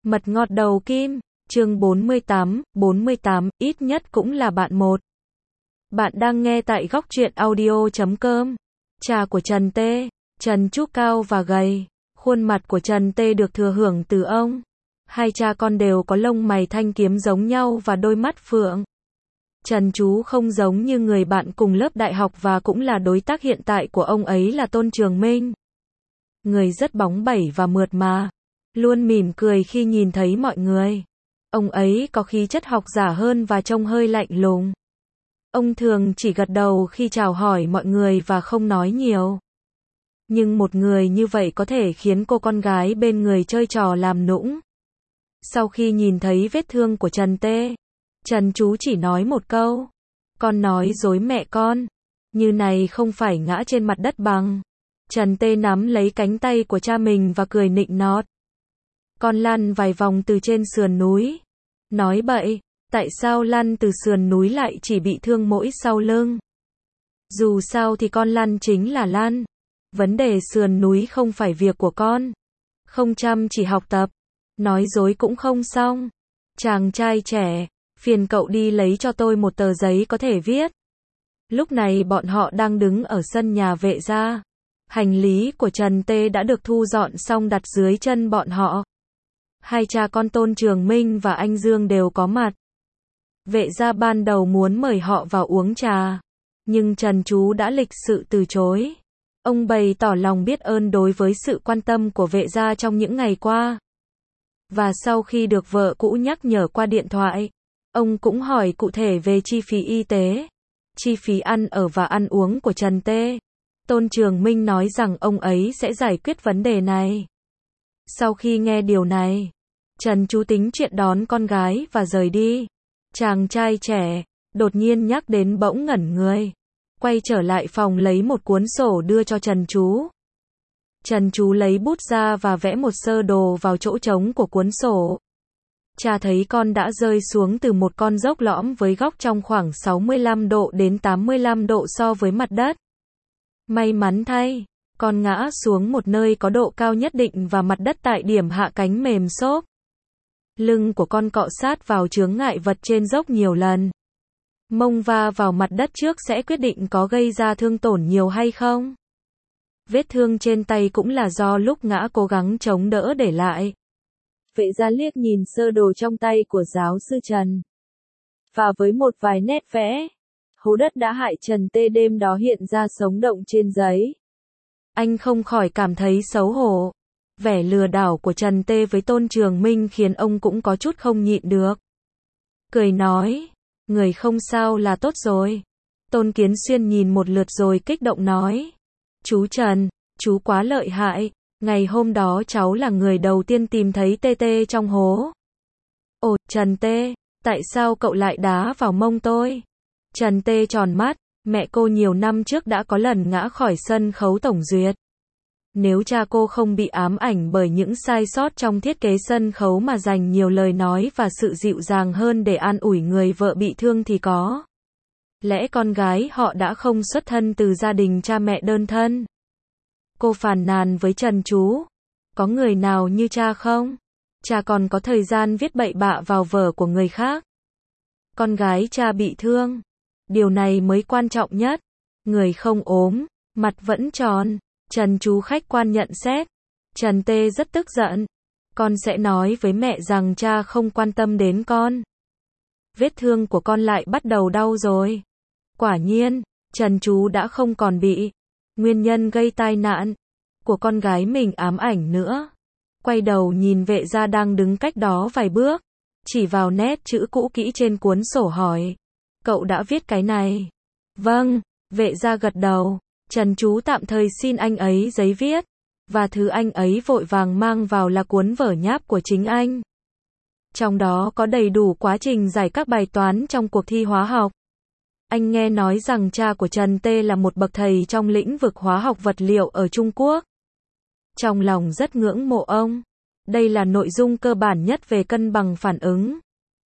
Mật ngọt đầu kim, chương 48, ít nhất cũng là bạn một. Bạn đang nghe tại góc truyện audio.com. Cha của Trần Tê, Trần Chú cao và gầy, khuôn mặt của Trần Tê được thừa hưởng từ ông. Hai cha con đều có lông mày thanh kiếm giống nhau và đôi mắt phượng. Trần Chú không giống như người bạn cùng lớp đại học và cũng là đối tác hiện tại của ông ấy là Tôn Trường Minh. Người rất bóng bẩy và mượt mà, luôn mỉm cười khi nhìn thấy mọi người. Ông ấy có khí chất học giả hơn và trông hơi lạnh lùng. Ông thường chỉ gật đầu khi chào hỏi mọi người và không nói nhiều. Nhưng một người như vậy có thể khiến cô con gái bên người chơi trò làm nũng. Sau khi nhìn thấy vết thương của Trần Tê, Trần Chú chỉ nói một câu. Con nói dối mẹ con. Như này không phải ngã trên mặt đất bằng. Trần Tê nắm lấy cánh tay của cha mình và cười nịnh nọt. Con lăn vài vòng từ trên sườn núi. Nói bậy, tại sao lăn từ sườn núi lại chỉ bị thương mỗi sau lưng? Dù sao thì con lăn chính là lăn. Vấn đề sườn núi không phải việc của con. Không chăm chỉ học tập, nói dối cũng không xong. Chàng trai trẻ, phiền cậu đi lấy cho tôi một tờ giấy có thể viết. Lúc này bọn họ đang đứng ở sân nhà vệ gia. Hành lý của Trần Tê đã được thu dọn xong đặt dưới chân bọn họ. Hai cha con Tôn Trường Minh và anh Dương đều có mặt. Vệ gia ban đầu muốn mời họ vào uống trà, nhưng Trần Chú đã lịch sự từ chối. Ông bày tỏ lòng biết ơn đối với sự quan tâm của vệ gia trong những ngày qua. Và sau khi được vợ cũ nhắc nhở qua điện thoại, ông cũng hỏi cụ thể về chi phí y tế, chi phí ăn ở và ăn uống của Trần Tê. Tôn Trường Minh nói rằng ông ấy sẽ giải quyết vấn đề này. Sau khi nghe điều này, Trần Chú tính chuyện đón con gái và rời đi. Chàng trai trẻ, đột nhiên nhắc đến bỗng ngẩn người. Quay trở lại phòng lấy một cuốn sổ đưa cho Trần Chú. Trần Chú lấy bút ra và vẽ một sơ đồ vào chỗ trống của cuốn sổ. Cha thấy con đã rơi xuống từ một con dốc lõm với góc trong khoảng 65 độ đến 85 độ so với mặt đất. May mắn thay, con ngã xuống một nơi có độ cao nhất định và mặt đất tại điểm hạ cánh mềm xốp. Lưng của con cọ sát vào chướng ngại vật trên dốc nhiều lần. Mông va vào mặt đất trước sẽ quyết định có gây ra thương tổn nhiều hay không. Vết thương trên tay cũng là do lúc ngã cố gắng chống đỡ để lại. Vệ gia liếc nhìn sơ đồ trong tay của giáo sư Trần. Và với một vài nét vẽ, hố đất đã hại Trần Tê đêm đó hiện ra sống động trên giấy. Anh không khỏi cảm thấy xấu hổ. Vẻ lừa đảo của Trần Tê với Tôn Trường Minh khiến ông cũng có chút không nhịn được. Cười nói, người không sao là tốt rồi. Tôn Kiến Xuyên nhìn một lượt rồi kích động nói. Chú Trần, chú quá lợi hại. Ngày hôm đó cháu là người đầu tiên tìm thấy Tê Tê trong hố. Ồ, Trần Tê, tại sao cậu lại đá vào mông tôi? Trần Tê tròn mắt, mẹ cô nhiều năm trước đã có lần ngã khỏi sân khấu tổng duyệt. Nếu cha cô không bị ám ảnh bởi những sai sót trong thiết kế sân khấu mà dành nhiều lời nói và sự dịu dàng hơn để an ủi người vợ bị thương thì có lẽ con gái họ đã không xuất thân từ gia đình cha mẹ đơn thân. Cô phàn nàn với Trần Chú. Có người nào như cha không? Cha còn có thời gian viết bậy bạ vào vở của người khác. Con gái cha bị thương. Điều này mới quan trọng nhất. Người không ốm, mặt vẫn tròn. Trần Chú khách quan nhận xét. Trần Tê rất tức giận. Con sẽ nói với mẹ rằng cha không quan tâm đến con. Vết thương của con lại bắt đầu đau rồi. Quả nhiên, Trần Chú đã không còn bị nguyên nhân gây tai nạn của con gái mình ám ảnh nữa. Quay đầu nhìn vệ gia đang đứng cách đó vài bước, chỉ vào nét chữ cũ kỹ trên cuốn sổ hỏi. Cậu đã viết cái này? Vâng, vệ gia gật đầu. Trần Chú tạm thời xin anh ấy giấy viết, và thứ anh ấy vội vàng mang vào là cuốn vở nháp của chính anh. Trong đó có đầy đủ quá trình giải các bài toán trong cuộc thi hóa học. Anh nghe nói rằng cha của Trần Tê là một bậc thầy trong lĩnh vực hóa học vật liệu ở Trung Quốc. Trong lòng rất ngưỡng mộ ông. Đây là nội dung cơ bản nhất về cân bằng phản ứng.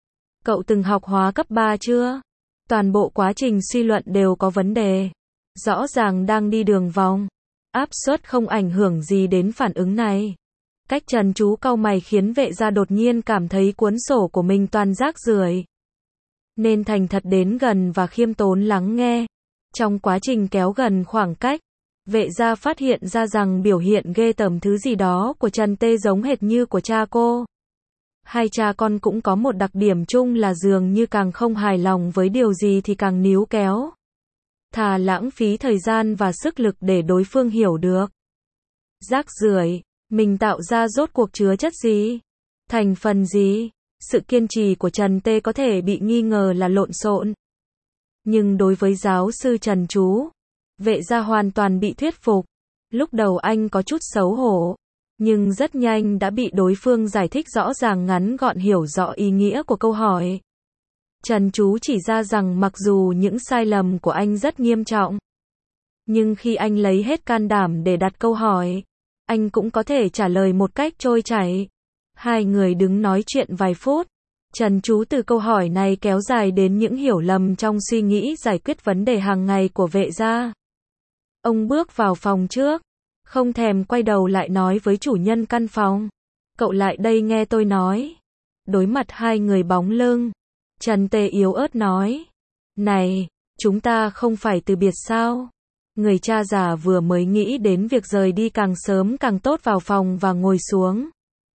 Cậu từng học hóa cấp 3 chưa? Toàn bộ quá trình suy luận đều có vấn đề. Rõ ràng đang đi đường vòng. Áp suất không ảnh hưởng gì đến phản ứng này. Cách Trần Chú cau mày khiến vệ gia đột nhiên cảm thấy cuốn sổ của mình toàn rác rưởi. Nên thành thật đến gần và khiêm tốn lắng nghe. Trong quá trình kéo gần khoảng cách, vệ gia phát hiện ra rằng biểu hiện ghê tởm thứ gì đó của Trần Tê giống hệt như của cha cô. Hai cha con cũng có một đặc điểm chung là dường như càng không hài lòng với điều gì thì càng níu kéo. Thà lãng phí thời gian và sức lực để đối phương hiểu được. Rác rưởi, mình tạo ra rốt cuộc chứa chất gì? Thành phần gì? Sự kiên trì của Trần Tê có thể bị nghi ngờ là lộn xộn. Nhưng đối với giáo sư Trần Chú, vệ gia hoàn toàn bị thuyết phục. Lúc đầu anh có chút xấu hổ, nhưng rất nhanh đã bị đối phương giải thích rõ ràng ngắn gọn hiểu rõ ý nghĩa của câu hỏi. Trần Chú chỉ ra rằng mặc dù những sai lầm của anh rất nghiêm trọng, nhưng khi anh lấy hết can đảm để đặt câu hỏi, anh cũng có thể trả lời một cách trôi chảy. Hai người đứng nói chuyện vài phút. Trần Chú từ câu hỏi này kéo dài đến những hiểu lầm trong suy nghĩ giải quyết vấn đề hàng ngày của vệ gia. Ông bước vào phòng trước, không thèm quay đầu lại nói với chủ nhân căn phòng. Cậu lại đây nghe tôi nói. Đối mặt hai người bóng lưng, Trần Tê yếu ớt nói. Này, chúng ta không phải từ biệt sao? Người cha già vừa mới nghĩ đến việc rời đi càng sớm càng tốt vào phòng và ngồi xuống.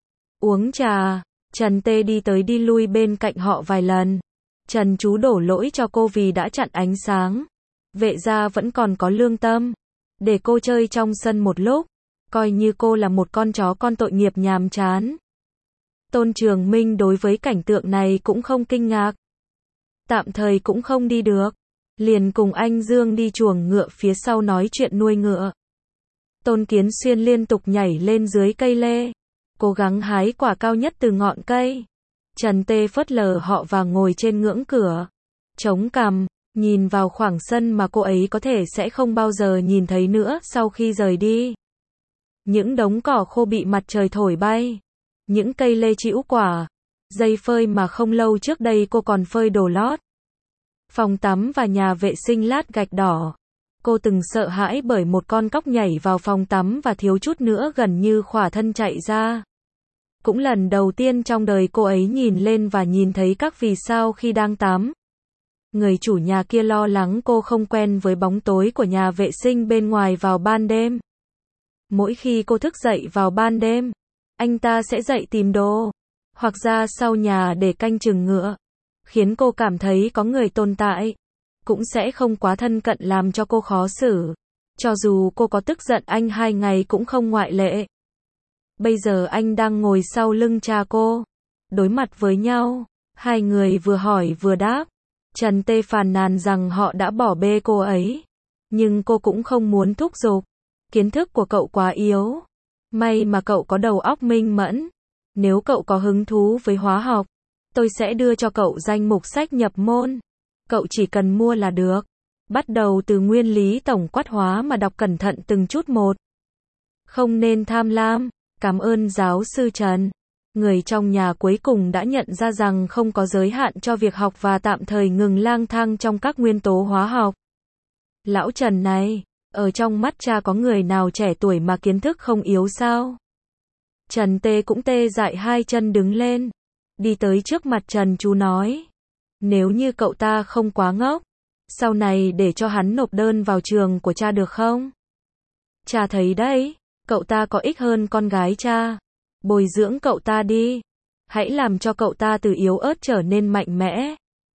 Uống trà, Trần Tê đi tới đi lui bên cạnh họ vài lần. Trần Chú đổ lỗi cho cô vì đã chặn ánh sáng. Vệ gia vẫn còn có lương tâm. Để cô chơi trong sân một lúc, coi như cô là một con chó con tội nghiệp nhàm chán. Tôn Trường Minh đối với cảnh tượng này cũng không kinh ngạc. Tạm thời cũng không đi được. Liền cùng anh Dương đi chuồng ngựa phía sau nói chuyện nuôi ngựa. Tôn Kiến Xuyên liên tục nhảy lên dưới cây lê, cố gắng hái quả cao nhất từ ngọn cây. Trần Tê phớt lờ họ và ngồi trên ngưỡng cửa, chống cằm, nhìn vào khoảng sân mà cô ấy có thể sẽ không bao giờ nhìn thấy nữa sau khi rời đi. Những đống cỏ khô bị mặt trời thổi bay, những cây lê trĩu quả, dây phơi mà không lâu trước đây cô còn phơi đồ lót. Phòng tắm và nhà vệ sinh lát gạch đỏ. Cô từng sợ hãi bởi một con cóc nhảy vào phòng tắm và thiếu chút nữa gần như khỏa thân chạy ra. Cũng lần đầu tiên trong đời cô ấy nhìn lên và nhìn thấy các vì sao khi đang tắm. Người chủ nhà kia lo lắng cô không quen với bóng tối của nhà vệ sinh bên ngoài vào ban đêm. Mỗi khi cô thức dậy vào ban đêm, anh ta sẽ dậy tìm đồ, hoặc ra sau nhà để canh chừng ngựa, khiến cô cảm thấy có người tồn tại. Cũng sẽ không quá thân cận làm cho cô khó xử. Cho dù cô có tức giận anh 2 ngày cũng không ngoại lệ. Bây giờ anh đang ngồi sau lưng cha cô. Đối mặt với nhau, hai người vừa hỏi vừa đáp. Trần Tê phàn nàn rằng họ đã bỏ bê cô ấy. Nhưng cô cũng không muốn thúc giục. Kiến thức của cậu quá yếu. May mà cậu có đầu óc minh mẫn. Nếu cậu có hứng thú với hóa học, tôi sẽ đưa cho cậu danh mục sách nhập môn. Cậu chỉ cần mua là được. Bắt đầu từ nguyên lý tổng quát hóa mà đọc cẩn thận từng chút một. Không nên tham lam. Cảm ơn giáo sư Trần. Người trong nhà cuối cùng đã nhận ra rằng không có giới hạn cho việc học và tạm thời ngừng lang thang trong các nguyên tố hóa học. Lão Trần này, ở trong mắt cha có người nào trẻ tuổi mà kiến thức không yếu sao? Trần Tê cũng tê dại hai chân đứng lên. Đi tới trước mặt Trần Chú nói. Nếu như cậu ta không quá ngốc, sau này để cho hắn nộp đơn vào trường của cha được không? Cha thấy đấy, cậu ta có ích hơn con gái cha. Bồi dưỡng cậu ta đi. Hãy làm cho cậu ta từ yếu ớt trở nên mạnh mẽ.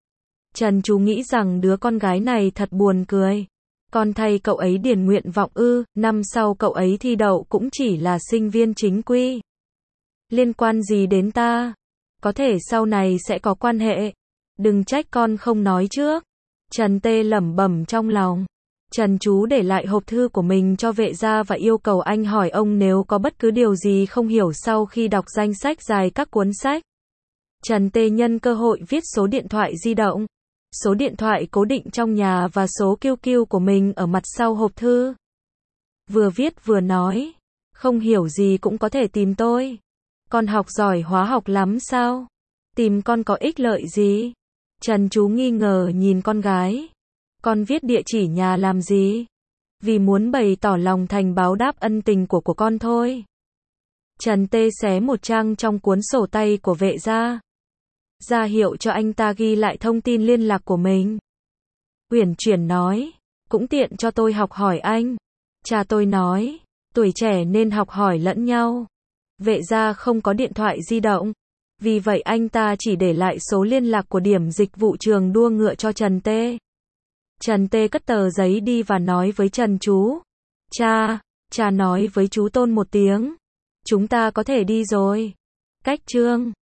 Trần Chú nghĩ rằng đứa con gái này thật buồn cười. Con thay cậu ấy điền nguyện vọng ư, năm sau cậu ấy thi đậu cũng chỉ là sinh viên chính quy. Liên quan gì đến ta? Có thể sau này sẽ có quan hệ. Đừng trách con không nói trước. Trần Tê lẩm bẩm trong lòng. Trần Chú để lại hộp thư của mình cho vệ gia và yêu cầu anh hỏi ông nếu có bất cứ điều gì không hiểu sau khi đọc danh sách dài các cuốn sách. Trần Tê nhân cơ hội viết số điện thoại di động, số điện thoại cố định trong nhà và số QQ của mình ở mặt sau hộp thư. Vừa viết vừa nói, không hiểu gì cũng có thể tìm tôi. Con học giỏi hóa học lắm sao? Tìm con có ích lợi gì? Trần Chú nghi ngờ nhìn con gái. Con viết địa chỉ nhà làm gì? Vì muốn bày tỏ lòng thành báo đáp ân tình của con thôi. Trần Tê xé một trang trong cuốn sổ tay của vệ gia, ra hiệu cho anh ta ghi lại thông tin liên lạc của mình. Uyển Chuyển nói, cũng tiện cho tôi học hỏi anh. Cha tôi nói, tuổi trẻ nên học hỏi lẫn nhau. Vệ gia không có điện thoại di động, vì vậy anh ta chỉ để lại số liên lạc của điểm dịch vụ trường đua ngựa cho Trần Tê. Trần Tê cất tờ giấy đi và nói với Trần chú. Cha nói với chú Tôn một tiếng. Chúng ta có thể đi rồi. Cách chương